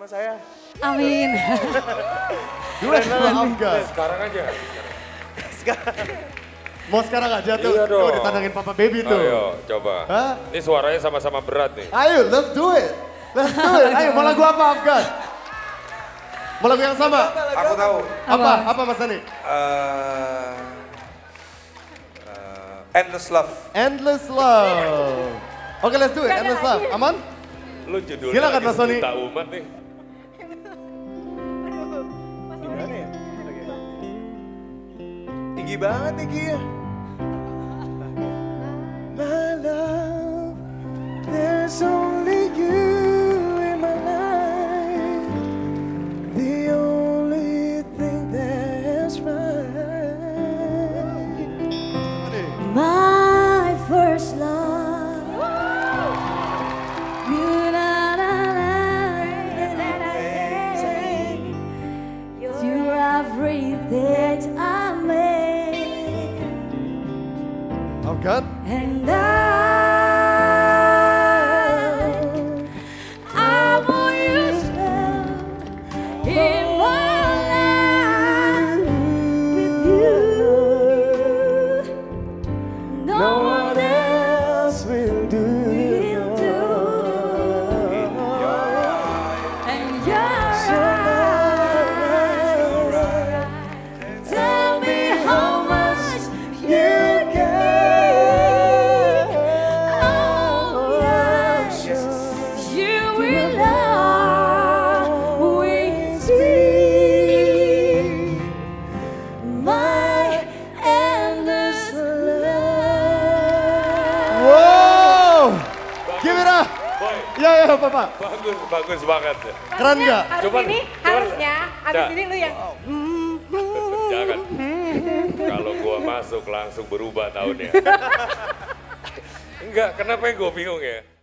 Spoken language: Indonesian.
sama saya. Amin. Duet sama Afgan. Sekarang aja. Mau sekarang aja tuh? Iya dong. Tuh ditandangin Papa Baby tuh. Ayo coba. Hah? Ini suaranya sama-sama berat nih. Ayo, let's do it. Let's do it. Ayo, mau lagu apa Afgan? Mau lagu yang sama? Aku tahu. Apa? Apa Mas Dani? Endless Love. Endless Love. Oke, let's do it. Endless Love. Aman? Lu judulnya Silakan, lagi Mas Sony. Sejuta Umat nih. Gimana ya? Oke. Tinggi banget nih Gi ya. My love, there's only you in my life. The only thing that's right. My first love. You're everything I made. Afgan? And I want you to in my life with you. No one else will do. will do. And you're right. Tell me how much you care. Oh yes, you will always be my endless love. Wow! Give it up! Boy, Ya, Papa. bagus banget ya. Keren nggak? Harusnya abis ini lu yang Jangan. Kalau gua masuk langsung berubah tahunnya. Enggak, kenapa yang gue bingung ya?